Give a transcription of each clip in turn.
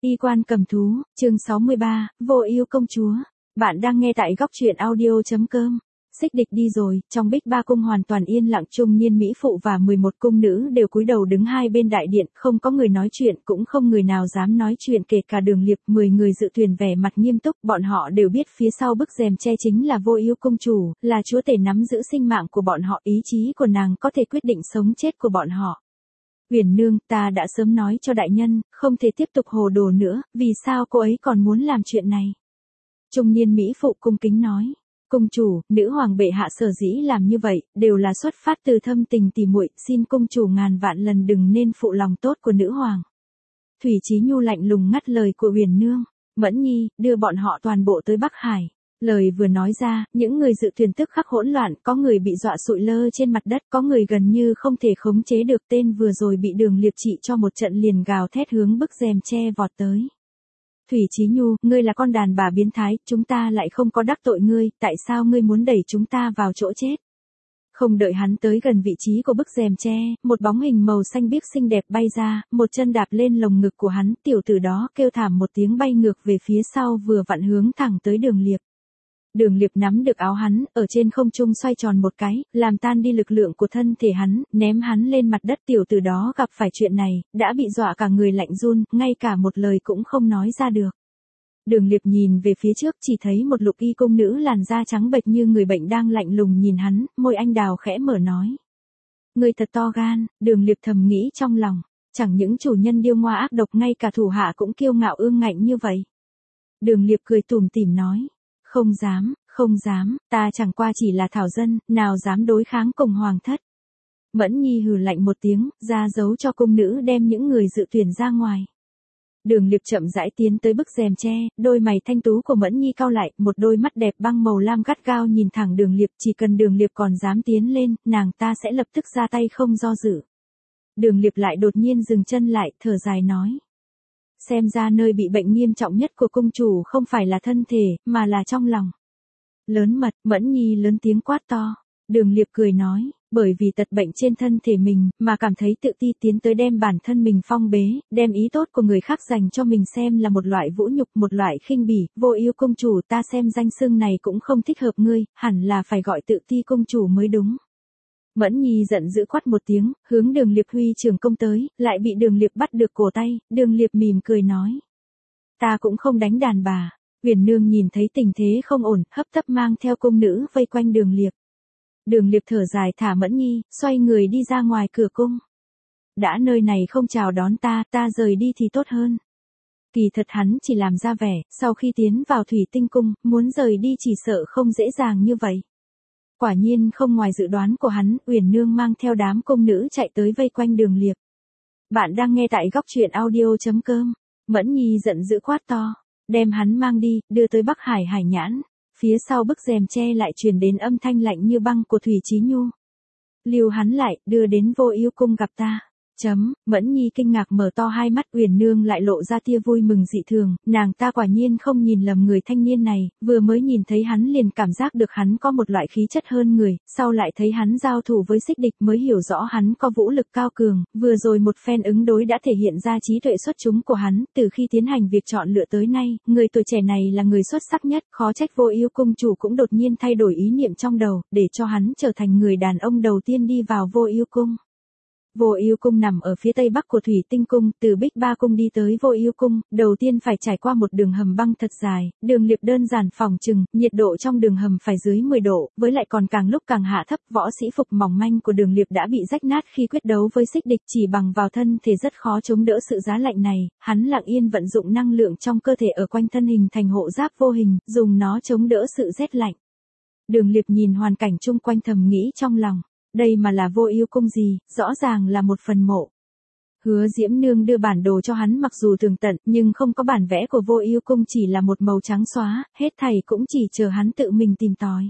Y quan cầm thú, chương 63, vô ưu công chúa. Bạn đang nghe tại góc truyện audio.com. Xích địch đi rồi, trong Bích Ba cung hoàn toàn yên lặng, trung niên mỹ phụ và 11 cung nữ đều cúi đầu đứng hai bên đại điện, không có người nói chuyện, cũng không người nào dám nói chuyện, kể cả Đường Liệp. 10 người dự thuyền vẻ mặt nghiêm túc, bọn họ đều biết phía sau bức rèm che chính là Vô Ưu công chủ, là chúa tể nắm giữ sinh mạng của bọn họ, ý chí của nàng có thể quyết định sống chết của bọn họ. Uyển nương, ta đã sớm nói cho đại nhân, không thể tiếp tục hồ đồ nữa, vì sao cô ấy còn muốn làm chuyện này? Trung niên mỹ phụ cung kính nói. Cung chủ, nữ hoàng bệ hạ sở dĩ làm như vậy, đều là xuất phát từ thâm tình tỉ muội, xin cung chủ ngàn vạn lần đừng nên phụ lòng tốt của nữ hoàng. Thủy Chí Nhu lạnh lùng ngắt lời của Uyển nương. Mẫn Nhi, đưa bọn họ toàn bộ tới Bắc Hải. Lời vừa nói ra, những người dự thuyền tức khắc hỗn loạn, có người bị dọa sụi lơ trên mặt đất, có người gần như không thể khống chế được, tên vừa rồi bị Đường Liệp trị cho một trận liền gào thét hướng bức rèm che vọt tới. Thủy Chí Nhu, ngươi là con đàn bà biến thái, chúng ta lại không có đắc tội ngươi, tại sao ngươi muốn đẩy chúng ta vào chỗ chết? Không đợi hắn tới gần vị trí của bức rèm che, một bóng hình màu xanh biếc xinh đẹp bay ra, một chân đạp lên lồng ngực của hắn, tiểu tử đó kêu thảm một tiếng bay ngược về phía sau, vừa vặn hướng thẳng tới Đường Liệp. Đường Liệp nắm được áo hắn, ở trên không trung xoay tròn một cái, làm tan đi lực lượng của thân thể hắn, ném hắn lên mặt đất. Tiểu tử đó gặp phải chuyện này, đã bị dọa cả người lạnh run, ngay cả một lời cũng không nói ra được. Đường Liệp nhìn về phía trước, chỉ thấy một lục y cung nữ làn da trắng bệch như người bệnh đang lạnh lùng nhìn hắn, môi anh đào khẽ mở nói. Người thật to gan, Đường Liệp thầm nghĩ trong lòng, chẳng những chủ nhân điêu ngoa ác độc, ngay cả thủ hạ cũng kiêu ngạo ương ngạnh như vậy. Đường Liệp cười tủm tỉm nói. Không dám, ta chẳng qua chỉ là thảo dân, nào dám đối kháng cùng hoàng thất. Mẫn Nhi hừ lạnh một tiếng, ra dấu cho cung nữ đem những người dự tuyển ra ngoài. Đường Liệp chậm rãi tiến tới bức rèm che, đôi mày thanh tú của Mẫn Nhi cau lại, một đôi mắt đẹp băng màu lam gắt gao nhìn thẳng Đường Liệp, chỉ cần Đường Liệp còn dám tiến lên, nàng ta sẽ lập tức ra tay không do dự. Đường Liệp lại đột nhiên dừng chân lại, thở dài nói. Xem ra nơi bị bệnh nghiêm trọng nhất của cung chủ không phải là thân thể, mà là trong lòng. Lớn mật, Mẫn Nhi lớn tiếng quát to. Đường Liệp cười nói, bởi vì tật bệnh trên thân thể mình, mà cảm thấy tự ti, tiến tới đem bản thân mình phong bế, đem ý tốt của người khác dành cho mình xem là một loại vũ nhục, một loại khinh bỉ. Vô Ưu công chủ, ta xem danh xưng này cũng không thích hợp ngươi, hẳn là phải gọi tự ti công chủ mới đúng. Mẫn Nhi giận dữ quát một tiếng, hướng Đường Liệp huy trường công tới, lại bị Đường Liệp bắt được cổ tay. Đường Liệp mỉm cười nói. Ta cũng không đánh đàn bà. Uyển nương nhìn thấy tình thế không ổn, hấp tấp mang theo cung nữ vây quanh Đường Liệp. Đường Liệp thở dài thả Mẫn Nhi, xoay người đi ra ngoài cửa cung. Đã nơi này không chào đón ta, ta rời đi thì tốt hơn. Kỳ thật hắn chỉ làm ra vẻ, sau khi tiến vào Thủy Tinh cung, muốn rời đi chỉ sợ không dễ dàng như vậy. Quả nhiên không ngoài dự đoán của hắn, Uyển nương mang theo đám cung nữ chạy tới vây quanh Đường Liệp. Bạn đang nghe tại góc truyện audio.com. Mẫn Nhi giận dữ quát to, đem hắn mang đi, đưa tới Bắc Hải Hải Nhãn. Phía sau bức rèm che lại truyền đến âm thanh lạnh như băng của Thủy Chí Nhu. Lưu hắn lại, đưa đến Vô Ưu cung gặp ta. Mẫn Nhi kinh ngạc mở to hai mắt, Uyển nương lại lộ ra tia vui mừng dị thường, nàng ta quả nhiên không nhìn lầm người thanh niên này, vừa mới nhìn thấy hắn liền cảm giác được hắn có một loại khí chất hơn người, sau lại thấy hắn giao thủ với xích địch mới hiểu rõ hắn có vũ lực cao cường, vừa rồi một phen ứng đối đã thể hiện ra trí tuệ xuất chúng của hắn, từ khi tiến hành việc chọn lựa tới nay, người tuổi trẻ này là người xuất sắc nhất, khó trách Vô Ưu cung chủ cũng đột nhiên thay đổi ý niệm trong đầu, để cho hắn trở thành người đàn ông đầu tiên đi vào Vô Ưu cung. Vô Ưu cung nằm ở phía tây bắc của Thủy Tinh cung, từ Bích Ba cung đi tới Vô Ưu cung, đầu tiên phải trải qua một đường hầm băng thật dài. Đường Liệp đơn giản phòng trừng, nhiệt độ trong đường hầm phải dưới 10 độ, với lại còn càng lúc càng hạ thấp. Võ sĩ phục mỏng manh của Đường Liệp đã bị rách nát khi quyết đấu với xích địch, chỉ bằng vào thân thể rất khó chống đỡ sự giá lạnh này. Hắn lặng yên vận dụng năng lượng trong cơ thể ở quanh thân hình thành hộ giáp vô hình, dùng nó chống đỡ sự rét lạnh. Đường Liệp nhìn hoàn cảnh chung quanh thầm nghĩ trong lòng. Đây mà là Vô Ưu cung gì, rõ ràng là một phần mộ. Hứa Diễm nương đưa bản đồ cho hắn, mặc dù tường tận, nhưng không có bản vẽ của Vô Ưu cung, chỉ là một màu trắng xóa, hết thảy cũng chỉ chờ hắn tự mình tìm tòi.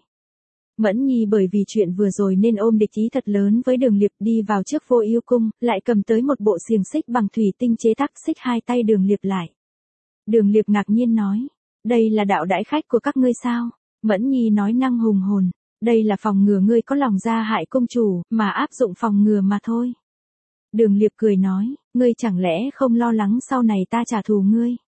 Mẫn Nhi bởi vì chuyện vừa rồi nên ôm địch ý thật lớn với Đường Liệp, đi vào trước Vô Ưu cung, lại cầm tới một bộ xiềng xích bằng thủy tinh chế tác, xích hai tay Đường Liệp lại. Đường Liệp ngạc nhiên nói, đây là đạo đãi khách của các ngươi sao? Mẫn Nhi nói năng hùng hồn. Đây là phòng ngừa ngươi có lòng ra hại công chủ, mà áp dụng phòng ngừa mà thôi. Đường Liệp cười nói, ngươi chẳng lẽ không lo lắng sau này ta trả thù ngươi?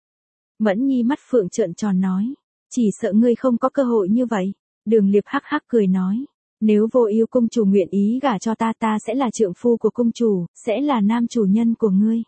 Mẫn Nhi mắt phượng trợn tròn nói. Chỉ sợ ngươi không có cơ hội như vậy. Đường Liệp hắc hắc cười nói. Nếu Vô Ưu cung chủ nguyện ý gả cho ta, ta sẽ là trượng phu của cung chủ, sẽ là nam chủ nhân của ngươi.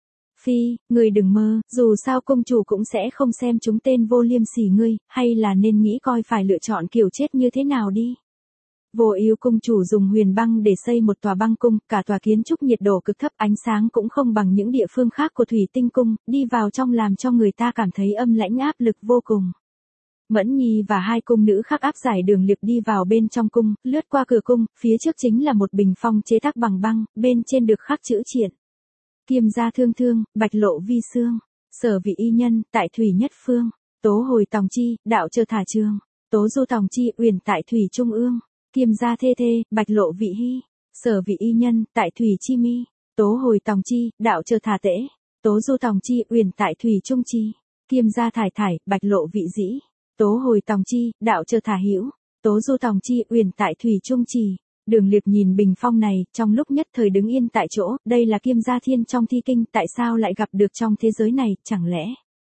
Phi, ngươi đừng mơ, dù sao cung chủ cũng sẽ không xem chúng tên vô liêm sỉ ngươi, hay là nên nghĩ coi phải lựa chọn kiểu chết như thế nào đi. Vô Ưu cung chủ dùng huyền băng để xây một tòa băng cung, cả tòa kiến trúc nhiệt độ cực thấp, ánh sáng cũng không bằng những địa phương khác của Thủy Tinh cung, đi vào trong làm cho người ta cảm thấy âm lãnh áp lực vô cùng. Mẫn Nhi và hai cung nữ khác áp giải Đường Liệp đi vào bên trong cung, lướt qua cửa cung, phía trước chính là một bình phong chế tác bằng băng, bên trên được khắc chữ triện. Kiêm gia thương thương, bạch lộ vi xương, sở vị y nhân, tại thủy nhất phương, tố hồi tòng chi, đạo chờ thả trường, tố du tòng chi, uyển tại thủy trung ương, kiêm gia thê thê, bạch lộ vị hy, sở vị y nhân, tại thủy chi mi, tố hồi tòng chi, đạo chờ thả tễ, tố du tòng chi, uyển tại thủy trung chi, kiêm gia thải thải, bạch lộ vị dĩ, tố hồi tòng chi, đạo chờ thả hữu, tố du tòng chi, uyển tại thủy trung trì. Đường Liệp nhìn bình phong này, trong lúc nhất thời đứng yên tại chỗ, đây là Kiêm gia thiên trong thi kinh, tại sao lại gặp được trong thế giới này, chẳng lẽ?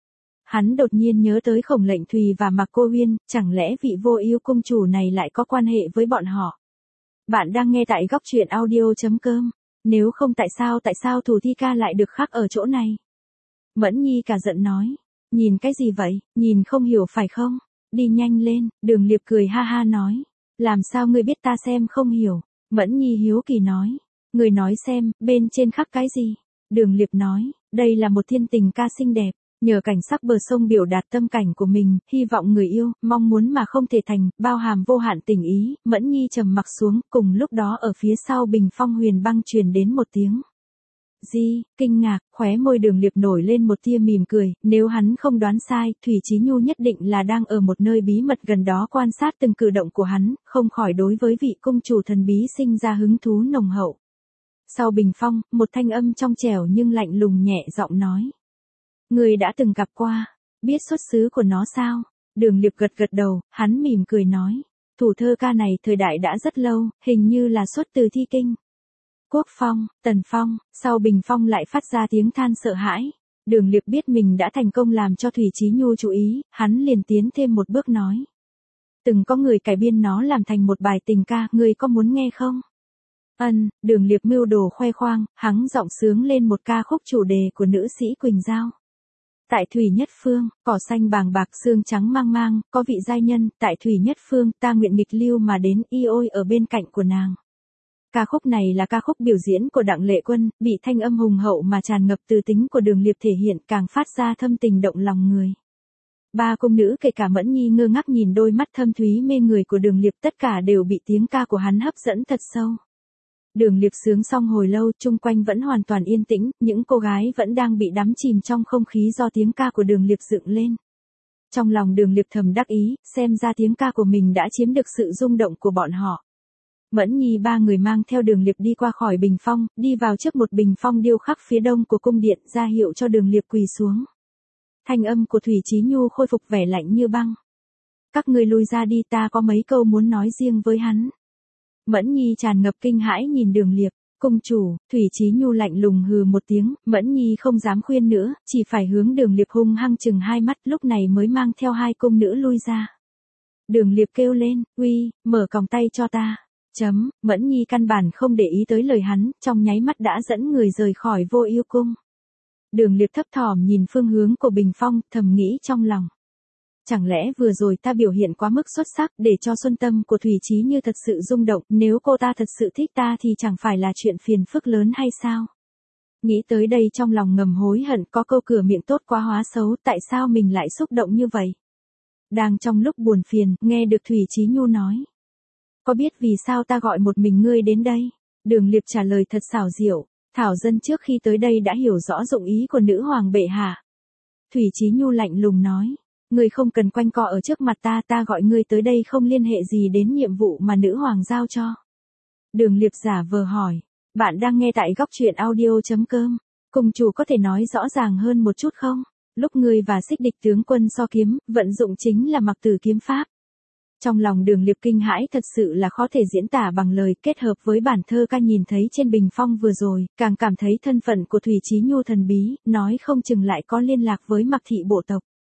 Hắn đột nhiên nhớ tới Khổng Lệnh Thùy và Mạc Cô Huyên, chẳng lẽ vị Vô Ưu cung chủ này lại có quan hệ với bọn họ? Bạn đang nghe tại góc truyện audio.com. Nếu không tại sao Thủ Thi ca lại được khắc ở chỗ này? Mẫn Nhi cả giận nói. Nhìn cái gì vậy, nhìn không hiểu phải không? Đi nhanh lên, Đường Liệp cười ha ha nói. Làm sao ngươi biết ta xem không hiểu? Mẫn Nhi hiếu kỳ nói. Ngươi nói xem, bên trên khắc cái gì? Đường Liệp nói, đây là một thiên tình ca xinh đẹp, nhờ cảnh sắc bờ sông biểu đạt tâm cảnh của mình, hy vọng người yêu, mong muốn mà không thể thành, bao hàm vô hạn tình ý. Mẫn Nhi trầm mặc xuống, cùng lúc đó ở phía sau bình phong huyền băng truyền đến một tiếng. Di, kinh ngạc, khóe môi Đường Liệp nổi lên một tia mỉm cười, nếu hắn không đoán sai, Thủy Chí Nhu nhất định là đang ở một nơi bí mật gần đó quan sát từng cử động của hắn, không khỏi đối với vị cung chủ thần bí sinh ra hứng thú nồng hậu. Sau bình phong, một thanh âm trong trẻo nhưng lạnh lùng nhẹ giọng nói. Người đã từng gặp qua, biết xuất xứ của nó sao? Đường Liệp gật gật đầu, hắn mỉm cười nói. Thủ thơ ca này thời đại đã rất lâu, hình như là xuất từ thi kinh. Quốc Phong, Tần Phong, sau bình phong lại phát ra tiếng than sợ hãi. Đường Liệp biết mình đã thành công làm cho Thủy Chí Nhu chú ý, hắn liền tiến thêm một bước nói. Từng có người cải biên nó làm thành một bài tình ca, người có muốn nghe không? Đường Liệp mưu đồ khoe khoang, hắn giọng sướng lên một ca khúc chủ đề của nữ sĩ Quỳnh Giao. Tại Thủy Nhất Phương, cỏ xanh bàng bạc sương trắng mang mang, có vị giai nhân, tại Thủy Nhất Phương, ta nguyện nghịch lưu mà đến y ôi ở bên cạnh của nàng. Ca khúc này là ca khúc biểu diễn của Đặng Lệ Quân, bị thanh âm hùng hậu mà tràn ngập từ tính của Đường Liệp thể hiện càng phát ra thâm tình động lòng người. Ba cung nữ kể cả Mẫn Nhi ngơ ngác nhìn đôi mắt thâm thúy mê người của Đường Liệp, tất cả đều bị tiếng ca của hắn hấp dẫn thật sâu. Đường Liệp sướng xong hồi lâu, chung quanh vẫn hoàn toàn yên tĩnh, những cô gái vẫn đang bị đắm chìm trong không khí do tiếng ca của Đường Liệp dựng lên. Trong lòng Đường Liệp thầm đắc ý, xem ra tiếng ca của mình đã chiếm được sự rung động của bọn họ. Mẫn Nhi ba người mang theo Đường Liệp đi qua khỏi bình phong, đi vào trước một bình phong điêu khắc phía đông của cung điện, ra hiệu cho Đường Liệp quỳ xuống. Thanh âm của Thủy Chí Nhu khôi phục vẻ lạnh như băng. Các ngươi lui ra đi, ta có mấy câu muốn nói riêng với hắn. Mẫn Nhi tràn ngập kinh hãi nhìn Đường Liệp. Cung chủ, Thủy Chí Nhu lạnh lùng hừ một tiếng, Mẫn Nhi không dám khuyên nữa, chỉ phải hướng Đường Liệp hung hăng chừng hai mắt, lúc này mới mang theo hai cung nữ lui ra. Đường Liệp kêu lên, uy, mở còng tay cho ta. Mẫn Nhi căn bản không để ý tới lời hắn, trong nháy mắt đã dẫn người rời khỏi Vô Ưu cung. Đường Liệp thấp thỏm nhìn phương hướng của bình phong, thầm nghĩ trong lòng. Chẳng lẽ vừa rồi ta biểu hiện quá mức xuất sắc để cho xuân tâm của Thủy Chí Như thật sự rung động, nếu cô ta thật sự thích ta thì chẳng phải là chuyện phiền phức lớn hay sao? Nghĩ tới đây trong lòng ngầm hối hận, có câu cửa miệng tốt quá hóa xấu, tại sao mình lại xúc động như vậy? Đang trong lúc buồn phiền, nghe được Thủy Chí Nhu nói. Có biết vì sao ta gọi một mình ngươi đến đây? Đường Liệp trả lời thật xảo diệu, Thảo dân trước khi tới đây đã hiểu rõ dụng ý của nữ hoàng bệ hạ. Thủy Chí Nhu lạnh lùng nói, ngươi không cần quanh co ở trước mặt ta, ta gọi ngươi tới đây không liên hệ gì đến nhiệm vụ mà nữ hoàng giao cho. Đường Liệp giả vờ hỏi, bạn đang nghe tại góc truyện audio.com, cung chủ có thể nói rõ ràng hơn một chút không? Lúc ngươi và Xích Địch tướng quân so kiếm, vận dụng chính là Mặc Tử kiếm pháp. Trong lòng Đường Liệp kinh hãi thật sự là khó thể diễn tả bằng lời, kết hợp với bản thơ ca nhìn thấy trên bình phong vừa rồi, càng cảm thấy thân phận của Thủy Chí Nhu thần bí, nói không chừng lại có liên lạc với Mặc thị bộ tộc.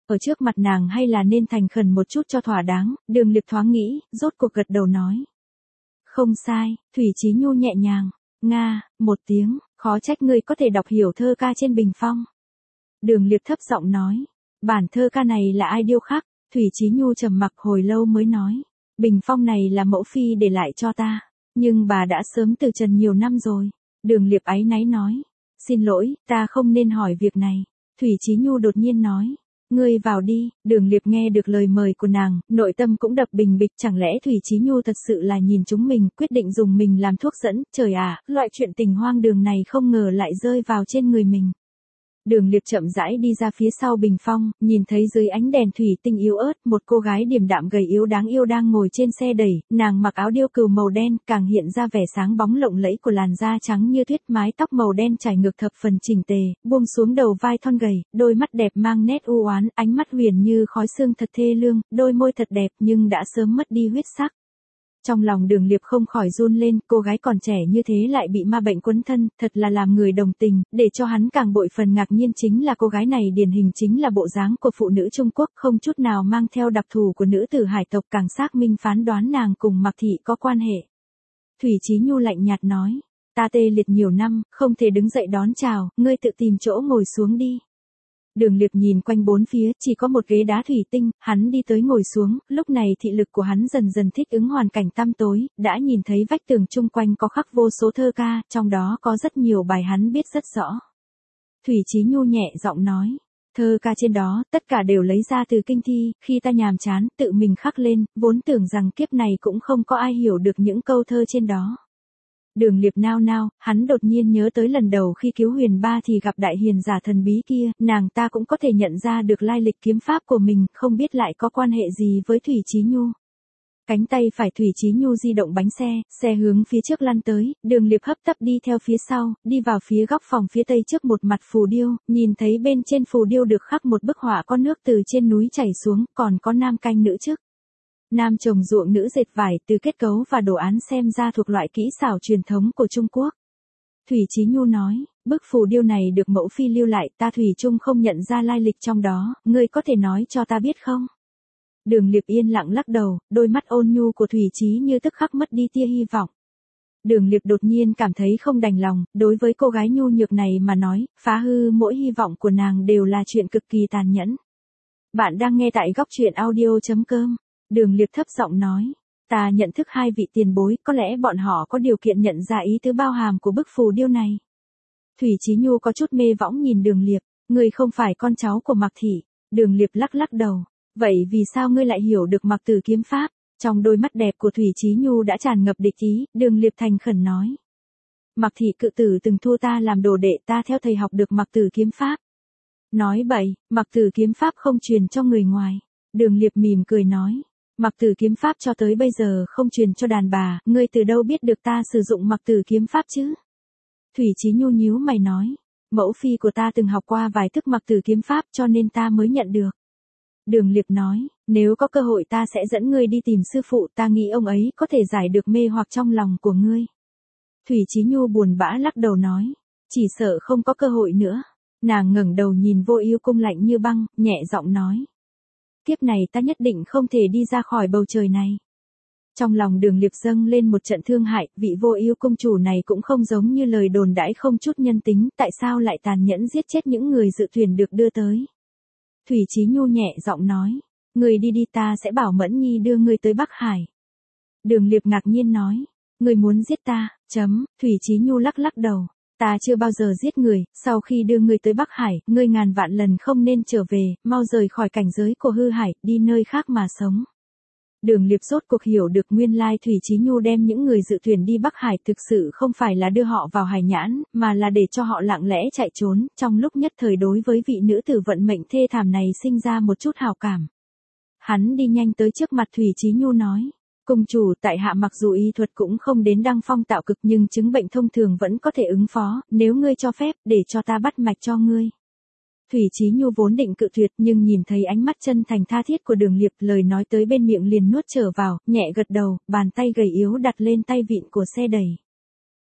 Ở trước mặt nàng hay là nên thành khẩn một chút cho thỏa đáng, Đường Liệp thoáng nghĩ, rốt cuộc gật đầu nói. Không sai, Thủy Chí Nhu nhẹ nhàng. Nga, một tiếng, khó trách ngươi có thể đọc hiểu thơ ca trên bình phong. Đường Liệp thấp giọng nói. Bản thơ ca này là ai điêu khắc? Thủy Chí Nhu trầm mặc hồi lâu mới nói. Bình phong này là mẫu phi để lại cho ta. Nhưng bà đã sớm từ trần nhiều năm rồi. Đường Liệp áy náy nói. Xin lỗi, ta không nên hỏi việc này. Thủy Chí Nhu đột nhiên nói. Ngươi vào đi. Đường Liệp nghe được lời mời của nàng, nội tâm cũng đập bình bịch. Chẳng lẽ Thủy Chí Nhu thật sự là nhìn chúng mình, quyết định dùng mình làm thuốc dẫn. Trời à, loại chuyện tình hoang đường này không ngờ lại rơi vào trên người mình. Đường Liệp chậm rãi đi ra phía sau bình phong, nhìn thấy dưới ánh đèn thủy tinh yếu ớt, một cô gái điềm đạm gầy yếu đáng yêu đang ngồi trên xe đẩy, nàng mặc áo điêu cừu màu đen, càng hiện ra vẻ sáng bóng lộng lẫy của làn da trắng như tuyết, mái tóc màu đen trải ngược thập phần chỉnh tề, buông xuống đầu vai thon gầy, đôi mắt đẹp mang nét u oán, ánh mắt huyền như khói sương thật thê lương, đôi môi thật đẹp nhưng đã sớm mất đi huyết sắc. Trong lòng Đường Liệp không khỏi run lên, cô gái còn trẻ như thế lại bị ma bệnh quấn thân, thật là làm người đồng tình, để cho hắn càng bội phần ngạc nhiên chính là cô gái này điển hình chính là bộ dáng của phụ nữ Trung Quốc, không chút nào mang theo đặc thù của nữ tử hải tộc, càng xác minh phán đoán nàng cùng Mạc Thị có quan hệ. Thủy Chí Nhu lạnh nhạt nói, ta tê liệt nhiều năm, không thể đứng dậy đón chào, ngươi tự tìm chỗ ngồi xuống đi. Đường Liệp nhìn quanh bốn phía, chỉ có một ghế đá thủy tinh, hắn đi tới ngồi xuống, lúc này thị lực của hắn dần dần thích ứng hoàn cảnh tăm tối, đã nhìn thấy vách tường chung quanh có khắc vô số thơ ca, trong đó có rất nhiều bài hắn biết rất rõ. Thủy Chí Nhu nhẹ giọng nói, thơ ca trên đó, tất cả đều lấy ra từ kinh thi, khi ta nhàm chán, tự mình khắc lên, vốn tưởng rằng kiếp này cũng không có ai hiểu được những câu thơ trên đó. Đường Liệp nao nao, hắn đột nhiên nhớ tới lần đầu khi cứu Huyền Ba thì gặp đại hiền giả thần bí kia, nàng ta cũng có thể nhận ra được lai lịch kiếm pháp của mình, không biết lại có quan hệ gì với Thủy Chí Nhu. Cánh tay phải Thủy Chí Nhu di động bánh xe, xe hướng phía trước lăn tới, Đường Liệp hấp tấp đi theo phía sau, đi vào phía góc phòng phía tây trước một mặt phù điêu, nhìn thấy bên trên phù điêu được khắc một bức họa con nước từ trên núi chảy xuống, còn có nam canh nữ chức. Nam trồng ruộng nữ dệt vải, từ kết cấu và đồ án xem ra thuộc loại kỹ xảo truyền thống của Trung Quốc. Thủy Chí Nhu nói, bức phù điêu này được mẫu phi lưu lại, ta Thủy Trung không nhận ra lai lịch trong đó, ngươi có thể nói cho ta biết không? Đường Liệp yên lặng lắc đầu, đôi mắt ôn nhu của Thủy Chí như tức khắc mất đi tia hy vọng. Đường Liệp đột nhiên cảm thấy không đành lòng, đối với cô gái nhu nhược này mà nói, phá hư mỗi hy vọng của nàng đều là chuyện cực kỳ tàn nhẫn. Bạn đang nghe tại góc truyện audio.com. Đường Liệp thấp giọng nói, ta nhận thức hai vị tiền bối, có lẽ bọn họ có điều kiện nhận ra ý tứ bao hàm của bức phù điêu này. Thủy Chí Nhu có chút mê võng nhìn Đường Liệp, ngươi không phải con cháu của Mạc Thị. Đường Liệp lắc lắc đầu, vậy vì sao ngươi lại hiểu được Mạc Tử kiếm pháp? Trong đôi mắt đẹp của Thủy Chí Nhu đã tràn ngập địch ý, Đường Liệp thành khẩn nói. Mạc Thị cự tử từng thu ta làm đồ đệ, ta theo thầy học được Mạc Tử kiếm pháp. Nói bậy, Mạc Tử kiếm pháp không truyền cho người ngoài. Đường Liệp mỉm cười nói. Mạc Tử kiếm pháp cho tới bây giờ không truyền cho đàn bà, ngươi từ đâu biết được ta sử dụng Mạc Tử kiếm pháp chứ? Thủy Chí Nhu nhíu mày nói, mẫu phi của ta từng học qua vài thức Mạc Tử kiếm pháp cho nên ta mới nhận được. Đường Liệp nói, nếu có cơ hội ta sẽ dẫn ngươi đi tìm sư phụ, ta nghĩ ông ấy có thể giải được mê hoặc trong lòng của ngươi. Thủy Chí Nhu buồn bã lắc đầu nói, chỉ sợ không có cơ hội nữa. Nàng ngẩng đầu nhìn Vô Ưu Cung lạnh như băng, nhẹ giọng nói. Kiếp này ta nhất định không thể đi ra khỏi bầu trời này. Trong lòng Đường Liệp dâng lên một trận thương hại, vị Vô Ưu công chủ này cũng không giống như lời đồn đãi không chút nhân tính, tại sao lại tàn nhẫn giết chết những người dự tuyển được đưa tới. Thủy Chí Nhu nhẹ giọng nói, người đi đi, ta sẽ bảo Mẫn Nhi đưa người tới Bắc Hải. Đường Liệp ngạc nhiên nói, người muốn giết ta, Thủy Chí Nhu lắc lắc đầu. Ta chưa bao giờ giết người, sau khi đưa ngươi tới Bắc Hải, ngươi ngàn vạn lần không nên trở về, mau rời khỏi cảnh giới của hư hải, đi nơi khác mà sống. Đường Liệp rốt cuộc hiểu được nguyên lai Thủy Chí Nhu đem những người dự tuyển đi Bắc Hải thực sự không phải là đưa họ vào hải nhãn, mà là để cho họ lặng lẽ chạy trốn, trong lúc nhất thời đối với vị nữ tử vận mệnh thê thảm này sinh ra một chút hảo cảm. Hắn đi nhanh tới trước mặt Thủy Chí Nhu nói. Công chủ, tại hạ mặc dù y thuật cũng không đến đăng phong tạo cực nhưng chứng bệnh thông thường vẫn có thể ứng phó, nếu ngươi cho phép, để cho ta bắt mạch cho ngươi. Thủy Chí Nhu vốn định cự tuyệt nhưng nhìn thấy ánh mắt chân thành tha thiết của Đường Liệp, lời nói tới bên miệng liền nuốt trở vào, nhẹ gật đầu, bàn tay gầy yếu đặt lên tay vịn của xe đẩy.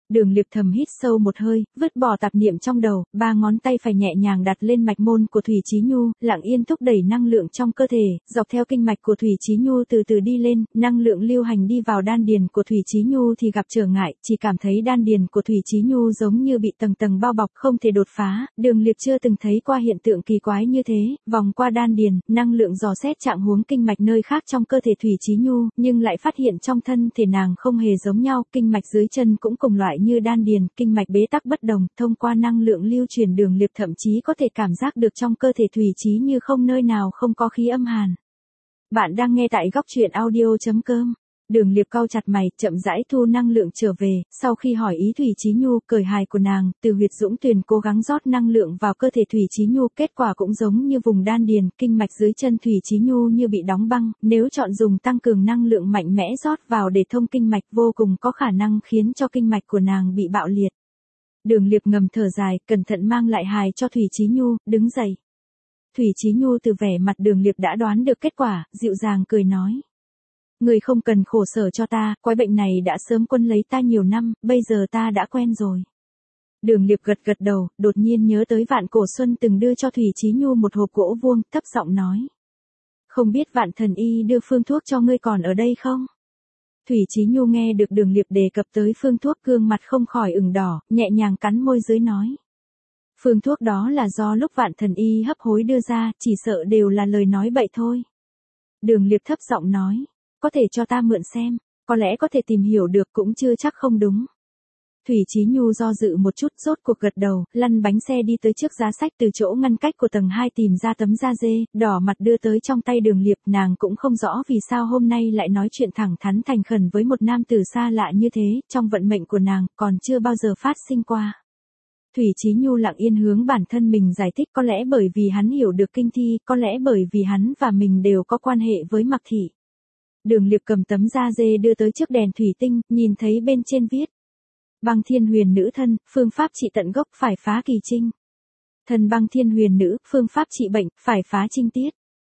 Đường Liệp thầm hít sâu một hơi, vứt bỏ tạp niệm trong đầu, ba ngón tay phải nhẹ nhàng đặt lên mạch môn của Thủy Chí Nhu, lặng yên thúc đẩy năng lượng trong cơ thể, dọc theo kinh mạch của Thủy Chí Nhu từ từ đi lên, năng lượng lưu hành đi vào đan điền của Thủy Chí Nhu thì gặp trở ngại, chỉ cảm thấy đan điền của Thủy Chí Nhu giống như bị tầng tầng bao bọc không thể đột phá. Đường Liệp chưa từng thấy qua hiện tượng kỳ quái như thế, vòng qua đan điền, năng lượng dò xét trạng huống kinh mạch nơi khác trong cơ thể Thủy Chí Nhu, nhưng lại phát hiện trong thân thể nàng không hề giống nhau, kinh mạch dưới chân cũng cùng loại như đan điền, kinh mạch bế tắc bất đồng, thông qua năng lượng lưu truyền Đường Liệp thậm chí có thể cảm giác được trong cơ thể Thủy Chí Như không nơi nào không có khí âm hàn. Bạn đang nghe tại góc truyện audio.com. Đường Liệp cau chặt mày, chậm rãi thu năng lượng trở về, sau khi hỏi ý Thủy Chí Nhu, cởi hài của nàng, từ huyệt dũng tuyền cố gắng rót năng lượng vào cơ thể Thủy Chí Nhu, kết quả cũng giống như vùng đan điền, kinh mạch dưới chân Thủy Chí Nhu như bị đóng băng, nếu chọn dùng tăng cường năng lượng mạnh mẽ rót vào để thông kinh mạch vô cùng có khả năng khiến cho kinh mạch của nàng bị bạo liệt. Đường Liệp ngầm thở dài, cẩn thận mang lại hài cho Thủy Chí Nhu, đứng dậy. Thủy Chí Nhu từ vẻ mặt Đường Liệp đã đoán được kết quả, dịu dàng cười nói. Người không cần khổ sở cho ta, quái bệnh này đã sớm quân lấy ta nhiều năm, bây giờ ta đã quen rồi. Đường Liệp gật gật đầu, đột nhiên nhớ tới Vạn Cổ Xuân từng đưa cho Thủy Chí Nhu một hộp gỗ vuông, thấp giọng nói. Không biết Vạn Thần Y đưa phương thuốc cho ngươi còn ở đây không? Thủy Chí Nhu nghe được Đường Liệp đề cập tới phương thuốc, gương mặt không khỏi ửng đỏ, nhẹ nhàng cắn môi dưới nói. Phương thuốc đó là do lúc Vạn Thần Y hấp hối đưa ra, chỉ sợ đều là lời nói bậy thôi. Đường Liệp thấp giọng nói. Có thể cho ta mượn xem, có lẽ có thể tìm hiểu được cũng chưa chắc không đúng. Thủy Chí Nhu do dự một chút, rốt cuộc gật đầu, lăn bánh xe đi tới trước giá sách, từ chỗ ngăn cách của tầng 2 tìm ra tấm da dê, đỏ mặt đưa tới trong tay Đường Liệp. Nàng cũng không rõ vì sao hôm nay lại nói chuyện thẳng thắn thành khẩn với một nam tử xa lạ như thế, trong vận mệnh của nàng, còn chưa bao giờ phát sinh qua. Thủy Chí Nhu lặng yên hướng bản thân mình giải thích, có lẽ bởi vì hắn hiểu được kinh thi, có lẽ bởi vì hắn và mình đều có quan hệ với Mặc Thị. Đường Liệp cầm tấm da dê đưa tới trước đèn thủy tinh, nhìn thấy bên trên viết. Băng Thiên Huyền Nữ thân, phương pháp trị tận gốc, phải phá kỳ trinh. Thần Băng Thiên Huyền Nữ, phương pháp trị bệnh, phải phá trinh tiết.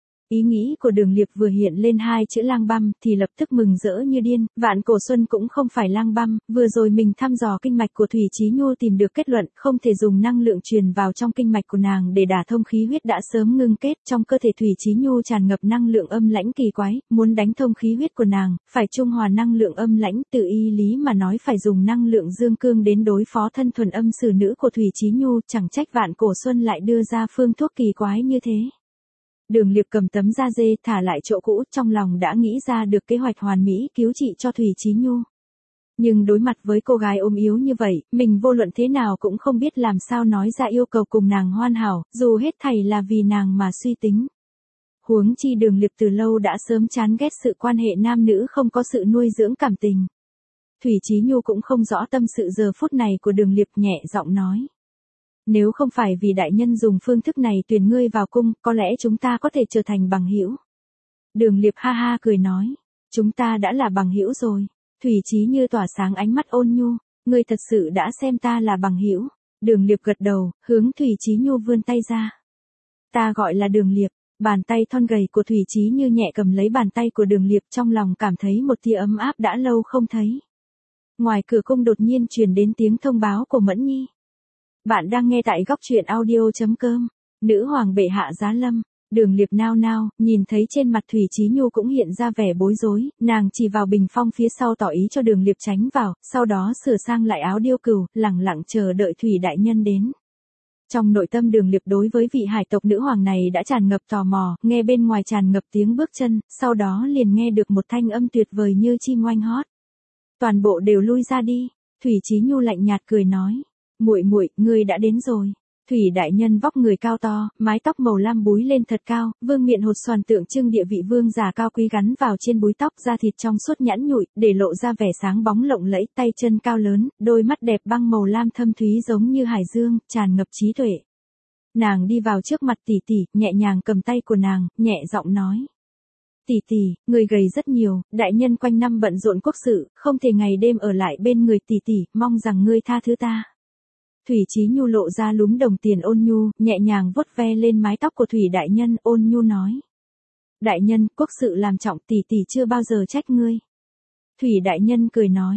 Ý nghĩ của Đường Liệp vừa hiện lên hai chữ lang băm, thì lập tức mừng rỡ như điên. Vạn Cổ Xuân cũng không phải lang băm, vừa rồi mình thăm dò kinh mạch của Thủy Chí Nhu tìm được kết luận, không thể dùng năng lượng truyền vào trong kinh mạch của nàng để đả thông khí huyết đã sớm ngưng kết. Trong cơ thể Thủy Chí Nhu tràn ngập năng lượng âm lãnh kỳ quái, muốn đánh thông khí huyết của nàng, phải trung hòa năng lượng âm lãnh, từ y lý mà nói phải dùng năng lượng dương cương đến đối phó thân thuần âm sử nữ của Thủy Chí Nhu, chẳng trách Vạn Cổ Xuân lại đưa ra phương thuốc kỳ quái như thế. Đường Liệp cầm tấm da dê thả lại chỗ cũ, trong lòng đã nghĩ ra được kế hoạch hoàn mỹ cứu trị cho Thủy Chí Nhu. Nhưng đối mặt với cô gái ốm yếu như vậy, mình vô luận thế nào cũng không biết làm sao nói ra yêu cầu cùng nàng hoàn hảo, dù hết thảy là vì nàng mà suy tính. Huống chi Đường Liệp từ lâu đã sớm chán ghét sự quan hệ nam nữ không có sự nuôi dưỡng cảm tình. Thủy Chí Nhu cũng không rõ tâm sự giờ phút này của Đường Liệp, nhẹ giọng nói. Nếu không phải vì đại nhân dùng phương thức này tuyển ngươi vào cung, có lẽ chúng ta có thể trở thành bằng hữu. Đường Liệp ha ha cười nói, chúng ta đã là bằng hữu rồi. Thủy Chí Như tỏa sáng ánh mắt ôn nhu, ngươi thật sự đã xem ta là bằng hữu. Đường Liệp gật đầu, hướng Thủy Chí Nhu vươn tay ra. Ta gọi là Đường Liệp. Bàn tay thon gầy của Thủy Chí Như nhẹ cầm lấy bàn tay của Đường Liệp, trong lòng cảm thấy một tia ấm áp đã lâu không thấy. Ngoài cửa cung đột nhiên truyền đến tiếng thông báo của Mẫn Nhi. Bạn đang nghe tại góc truyện audio.com. Nữ hoàng bệ hạ giá lâm. Đường Liệp nao nao, nhìn thấy trên mặt Thủy Chí Nhu cũng hiện ra vẻ bối rối, nàng chỉ vào bình phong phía sau tỏ ý cho Đường Liệp tránh vào, sau đó sửa sang lại áo điêu cừu, lẳng lặng chờ đợi Thủy đại nhân đến. Trong nội tâm Đường Liệp đối với vị hải tộc nữ hoàng này đã tràn ngập tò mò, nghe bên ngoài tràn ngập tiếng bước chân, sau đó liền nghe được một thanh âm tuyệt vời như chim oanh hót. Toàn bộ đều lui ra đi. Thủy Chí Nhu lạnh nhạt cười nói. Muội muội, ngươi đã đến rồi. Thủy đại nhân vóc người cao to, mái tóc màu lam búi lên thật cao, vương miện hột xoàn tượng trưng địa vị vương giả cao quý gắn vào trên búi tóc, da thịt trong suốt nhẵn nhụi, để lộ ra vẻ sáng bóng lộng lẫy, tay chân cao lớn, đôi mắt đẹp băng màu lam thâm thúy giống như hải dương, tràn ngập trí tuệ. Nàng đi vào trước mặt tỷ tỷ, nhẹ nhàng cầm tay của nàng, nhẹ giọng nói. Tỷ tỷ, người gầy rất nhiều, đại nhân quanh năm bận rộn quốc sự, không thể ngày đêm ở lại bên người tỷ tỷ, mong rằng ngươi tha thứ ta. Thủy Chí Nhu lộ ra lúm đồng tiền ôn nhu, nhẹ nhàng vuốt ve lên mái tóc của Thủy đại nhân, ôn nhu nói. Đại nhân, quốc sự làm trọng, tỷ tỷ chưa bao giờ trách ngươi. Thủy đại nhân cười nói.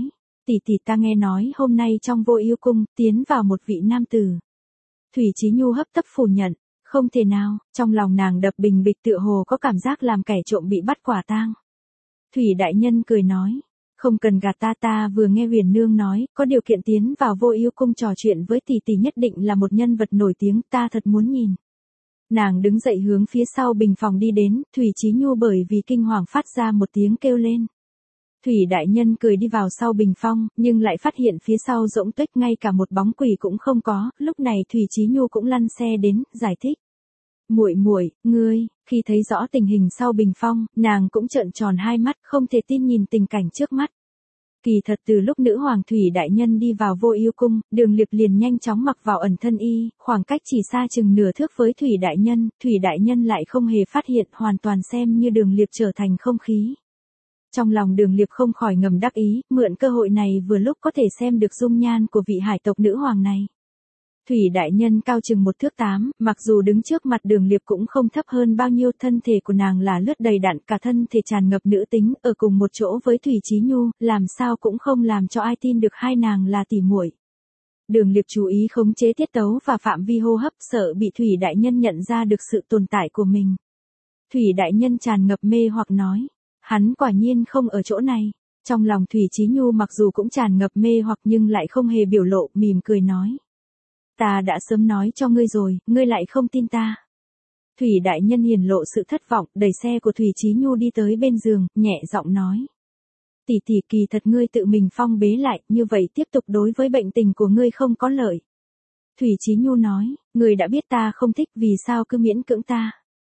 Tỷ ta nghe nói hôm nay trong Vô Ưu cung, tiến vào một vị nam tử. Thủy Chí Nhu hấp tấp phủ nhận, không thể nào, trong lòng nàng đập bình bịch tựa hồ có cảm giác làm kẻ trộm bị bắt quả tang. Thủy đại nhân cười nói, không cần gạt ta vừa nghe Huyền nương nói, có điều kiện tiến vào Vô Ưu cung trò chuyện với tỷ nhất định là một nhân vật nổi tiếng, ta thật muốn nhìn. Nàng đứng dậy hướng phía sau bình phòng đi đến, Thủy Chí Nhu bởi vì kinh hoàng phát ra một tiếng kêu lên. Thủy đại nhân cười đi vào sau bình phong, nhưng lại phát hiện phía sau rỗng tuếch, ngay cả một bóng quỷ cũng không có, lúc này Thủy Chí Nhu cũng lăn xe đến, giải thích. Muội, ngươi, khi thấy rõ tình hình sau bình phong, nàng cũng trợn tròn hai mắt, không thể tin nhìn tình cảnh trước mắt. Kỳ thật từ lúc nữ hoàng Thủy đại nhân đi vào Vô Ưu cung, Đường Liệp liền nhanh chóng mặc vào ẩn thân y, khoảng cách chỉ xa chừng nửa thước với Thủy đại nhân lại không hề phát hiện, hoàn toàn xem như Đường Liệp trở thành không khí. Trong lòng Đường Liệp không khỏi ngầm đắc ý, mượn cơ hội này vừa lúc có thể xem được dung nhan của vị hải tộc nữ hoàng này. Thủy đại nhân cao chừng 1 thước 8, mặc dù đứng trước mặt Đường Liệp cũng không thấp hơn bao nhiêu, thân thể của nàng là lướt đầy đặn, cả thân thể tràn ngập nữ tính, ở cùng một chỗ với Thủy Chí Nhu, làm sao cũng không làm cho ai tin được hai nàng là tỉ muội. Đường Liệp chú ý khống chế tiết tấu và phạm vi hô hấp, sợ bị Thủy đại nhân nhận ra được sự tồn tại của mình. Thủy đại nhân tràn ngập mê hoặc nói, hắn quả nhiên không ở chỗ này. Trong lòng Thủy Chí Nhu mặc dù cũng tràn ngập mê hoặc nhưng lại không hề biểu lộ, mỉm cười nói. Ta đã sớm nói cho ngươi rồi, ngươi lại không tin ta. Thủy đại nhân hiển lộ sự thất vọng, đẩy xe của Thủy Chí Nhu đi tới bên giường, nhẹ giọng nói. Tỷ kỳ thật ngươi tự mình phong bế lại, như vậy tiếp tục đối với bệnh tình của ngươi không có lợi. Thủy Chí Nhu nói, ngươi đã biết ta không thích, vì sao cứ miễn cưỡng ta.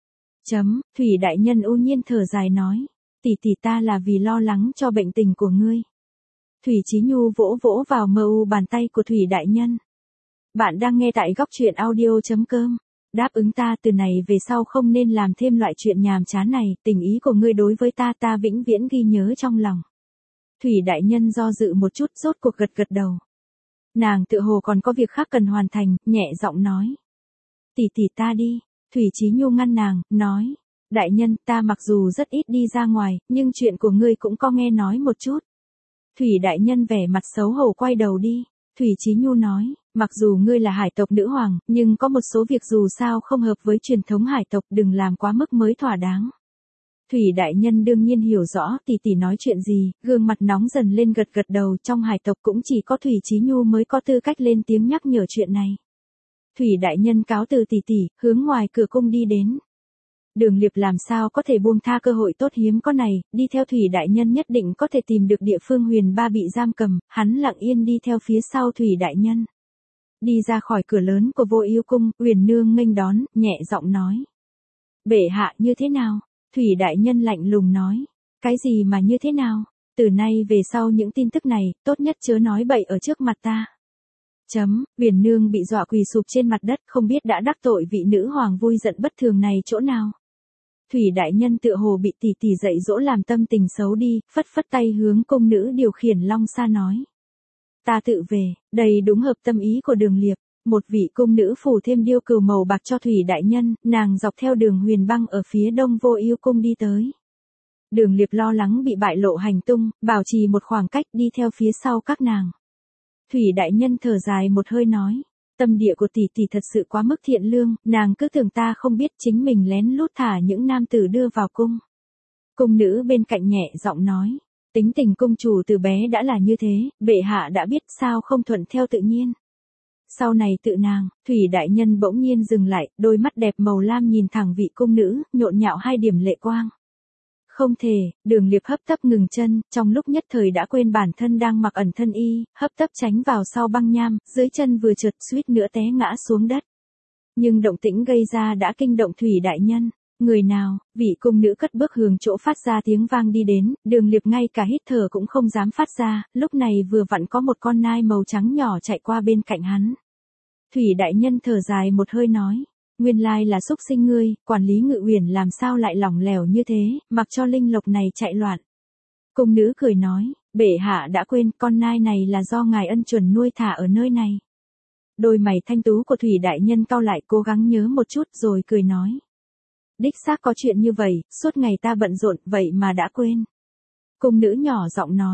Thủy đại nhân u nhiên thở dài nói, tỷ ta là vì lo lắng cho bệnh tình của ngươi. Thủy Chí Nhu vỗ vỗ vào mờ u bàn tay của Thủy đại nhân. Bạn đang nghe tại góc truyện audio.com. Đáp ứng ta, từ này về sau không nên làm thêm loại chuyện nhàm chán này, tình ý của ngươi đối với ta vĩnh viễn ghi nhớ trong lòng. Thủy đại nhân do dự một chút, rốt cuộc gật đầu. Nàng tựa hồ còn có việc khác cần hoàn thành, nhẹ giọng nói. Tỷ ta đi. Thủy Chí Nhu ngăn nàng, nói. Đại nhân, ta mặc dù rất ít đi ra ngoài, nhưng chuyện của ngươi cũng có nghe nói một chút. Thủy đại nhân vẻ mặt xấu hổ quay đầu đi. Thủy Chí Nhu nói, mặc dù ngươi là hải tộc nữ hoàng, nhưng có một số việc dù sao không hợp với truyền thống hải tộc, đừng làm quá mức mới thỏa đáng. Thủy đại nhân đương nhiên hiểu rõ tỷ nói chuyện gì, gương mặt nóng dần lên gật đầu, trong hải tộc cũng chỉ có Thủy Chí Nhu mới có tư cách lên tiếng nhắc nhở chuyện này. Thủy đại nhân cáo từ tỷ, hướng ngoài cửa cung đi đến. Đường Liệp làm sao có thể buông tha cơ hội tốt hiếm có này, đi theo Thủy đại nhân nhất định có thể tìm được địa phương Huyền Ba bị giam cầm, hắn lặng yên đi theo phía sau Thủy đại nhân. Đi ra khỏi cửa lớn của Vô Ưu cung, Huyền nương nghênh đón, nhẹ giọng nói. Bệ hạ như thế nào? Thủy đại nhân lạnh lùng nói. Cái gì mà như thế nào? Từ nay về sau những tin tức này, tốt nhất chớ nói bậy ở trước mặt ta. Huyền nương bị dọa quỳ sụp trên mặt đất, không biết đã đắc tội vị nữ hoàng vui giận bất thường này chỗ nào. Thủy đại nhân tựa hồ bị tỷ dạy dỗ làm tâm tình xấu đi, phất tay hướng cung nữ điều khiển long sa nói. Ta tự về, đây đúng hợp tâm ý của Đường Liệp. Một vị cung nữ phủ thêm điêu cừu màu bạc cho Thủy đại nhân, nàng dọc theo đường huyền băng ở phía đông Vô Ưu cung đi tới. Đường Liệp lo lắng bị bại lộ hành tung, bảo trì một khoảng cách đi theo phía sau các nàng. Thủy đại nhân thở dài một hơi nói. Tâm địa của tỷ thật sự quá mức thiện lương, nàng cứ tưởng ta không biết chính mình lén lút thả những nam tử đưa vào cung. Cung nữ bên cạnh nhẹ giọng nói. Tính tình cung chủ từ bé đã là như thế, bệ hạ đã biết sao không thuận theo tự nhiên. Sau này tự nàng, Thủy đại nhân bỗng nhiên dừng lại, đôi mắt đẹp màu lam nhìn thẳng vị cung nữ, nhộn nhạo hai điểm lệ quang. Không thể, Đường Liệp hấp tấp ngừng chân, trong lúc nhất thời đã quên bản thân đang mặc ẩn thân y, hấp tấp tránh vào sau băng nham, dưới chân vừa trượt suýt nữa té ngã xuống đất. Nhưng động tĩnh gây ra đã kinh động Thủy đại nhân. Người nào? Vị cung nữ cất bước hướng chỗ phát ra tiếng vang đi đến, Đường Liệp ngay cả hít thở cũng không dám phát ra, lúc này vừa vặn có một con nai màu trắng nhỏ chạy qua bên cạnh hắn. Thủy đại nhân thở dài một hơi nói. Nguyên lai là xúc sinh ngươi, quản lý Ngự Uyển làm sao lại lỏng lẻo như thế, mặc cho linh lộc này chạy loạn. Cung nữ cười nói, bệ hạ đã quên, con nai này là do ngài ân chuẩn nuôi thả ở nơi này. Đôi mày thanh tú của Thủy đại nhân cau lại, cố gắng nhớ một chút rồi cười nói. Đích xác có chuyện như vậy, suốt ngày ta bận rộn vậy mà đã quên. Cung nữ nhỏ giọng nói,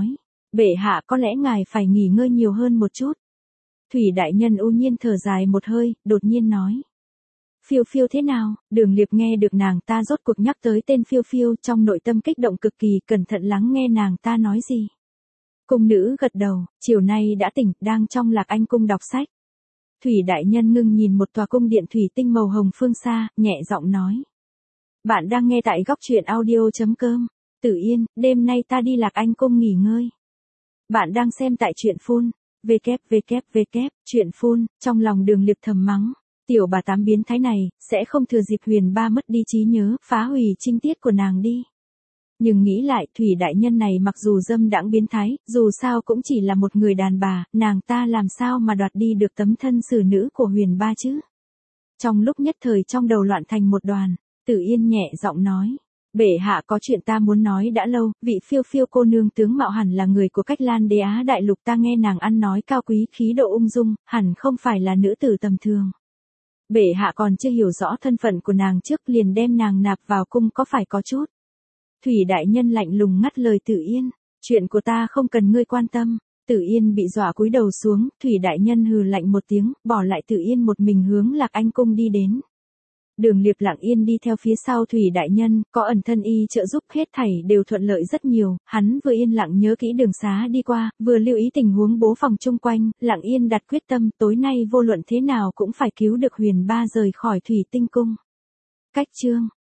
Bệ hạ có lẽ ngài phải nghỉ ngơi nhiều hơn một chút. Thủy đại nhân u nhiên thở dài một hơi, đột nhiên nói. Phiêu phiêu thế nào? Đường Liệp nghe được nàng ta rốt cuộc nhắc tới tên phiêu phiêu, trong nội tâm kích động cực kỳ, cẩn thận lắng nghe nàng ta nói gì. Cung nữ gật đầu, chiều nay đã tỉnh, đang trong Lạc Anh cung đọc sách. Thủy đại nhân ngưng nhìn một tòa cung điện thủy tinh màu hồng phương xa, nhẹ giọng nói. Bạn đang nghe tại góc truyện audio.com. Tử Yên, đêm nay ta đi Lạc Anh cung nghỉ ngơi. Bạn đang xem tại truyện phun. Truyện phun, trong lòng Đường Liệp thầm mắng. Tiểu bà tám biến thái này, sẽ không thừa dịp Huyền Ba mất đi trí nhớ, phá hủy trinh tiết của nàng đi. Nhưng nghĩ lại, Thủy đại nhân này mặc dù dâm đãng biến thái, dù sao cũng chỉ là một người đàn bà, nàng ta làm sao mà đoạt đi được tấm thân xử nữ của Huyền Ba chứ? Trong lúc nhất thời trong đầu loạn thành một đoàn, Tử Yên nhẹ giọng nói. Bệ hạ có chuyện ta muốn nói đã lâu, vị phiêu phiêu cô nương tướng mạo hẳn là người của Cách Lan Đế Á đại lục, ta nghe nàng ăn nói cao quý khí độ ung dung, hẳn không phải là nữ tử tầm thường. Bệ hạ còn chưa hiểu rõ thân phận của nàng trước liền đem nàng nạp vào cung có phải có chút. Thủy đại nhân lạnh lùng ngắt lời Tử Yên, chuyện của ta không cần ngươi quan tâm. Tử Yên bị dọa cúi đầu xuống, Thủy đại nhân hừ lạnh một tiếng, bỏ lại Tử Yên một mình hướng Lạc Anh cung đi đến. Đường Liệp lặng yên đi theo phía sau Thủy đại nhân, có ẩn thân y trợ giúp hết thảy đều thuận lợi rất nhiều, hắn vừa yên lặng nhớ kỹ đường xá đi qua, vừa lưu ý tình huống bố phòng chung quanh, lặng yên đặt quyết tâm, tối nay vô luận thế nào cũng phải cứu được Huyền Ba rời khỏi Thủy Tinh cung. Cách chương